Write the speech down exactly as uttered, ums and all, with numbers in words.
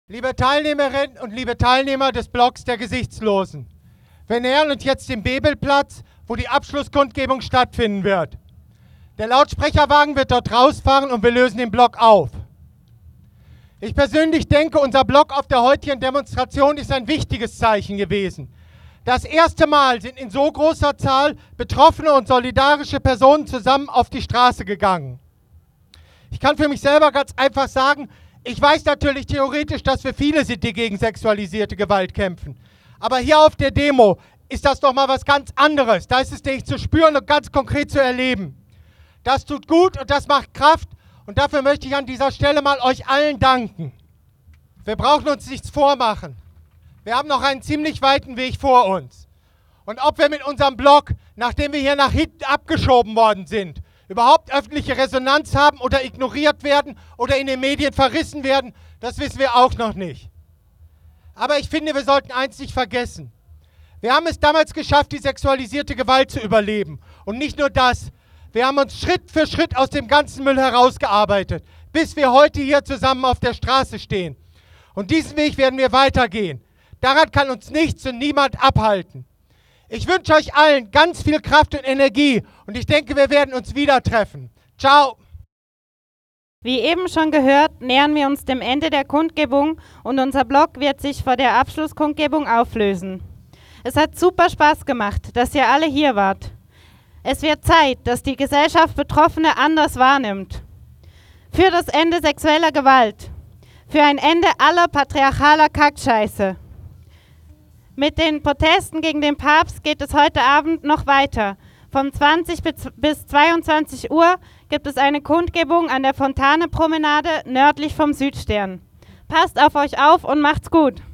Liebe Teilnehmerinnen und liebe Teilnehmer des Blocks der Gesichtslosen, wir nähern uns jetzt dem Bebelplatz, wo die Abschlusskundgebung stattfinden wird. Der Lautsprecherwagen wird dort rausfahren und wir lösen den Block auf. Ich persönlich denke, unser Block auf der heutigen Demonstration ist ein wichtiges Zeichen gewesen. Das erste Mal sind in so großer Zahl betroffene und solidarische Personen zusammen auf die Straße gegangen. Ich kann für mich selber ganz einfach sagen, ich weiß natürlich theoretisch, dass wir viele sind, die gegen sexualisierte Gewalt kämpfen. Aber hier auf der Demo ist das doch mal was ganz anderes. Da ist es nämlich zu spüren und ganz konkret zu erleben. Das tut gut und das macht Kraft und dafür möchte ich an dieser Stelle mal euch allen danken. Wir brauchen uns nichts vormachen. Wir haben noch einen ziemlich weiten Weg vor uns. Und ob wir mit unserem Blog, nachdem wir hier nach hinten abgeschoben worden sind, überhaupt öffentliche Resonanz haben oder ignoriert werden oder in den Medien verrissen werden, das wissen wir auch noch nicht. Aber ich finde, wir sollten eins nicht vergessen. Wir haben es damals geschafft, die sexualisierte Gewalt zu überleben. Und nicht nur das, wir haben uns Schritt für Schritt aus dem ganzen Müll herausgearbeitet, bis wir heute hier zusammen auf der Straße stehen. Und diesen Weg werden wir weitergehen. Daran kann uns nichts und niemand abhalten. Ich wünsche euch allen ganz viel Kraft und Energie und ich denke, wir werden uns wieder treffen. Ciao! Wie eben schon gehört, nähern wir uns dem Ende der Kundgebung und unser Blog wird sich vor der Abschlusskundgebung auflösen. Es hat super Spaß gemacht, dass ihr alle hier wart. Es wird Zeit, dass die Gesellschaft Betroffene anders wahrnimmt. Für das Ende sexueller Gewalt. Für ein Ende aller patriarchaler Kackscheiße. Mit den Protesten gegen den Papst geht es heute Abend noch weiter. Von zwanzig bis zweiundzwanzig Uhr gibt es eine Kundgebung an der Fontane-Promenade nördlich vom Südstern. Passt auf euch auf und macht's gut!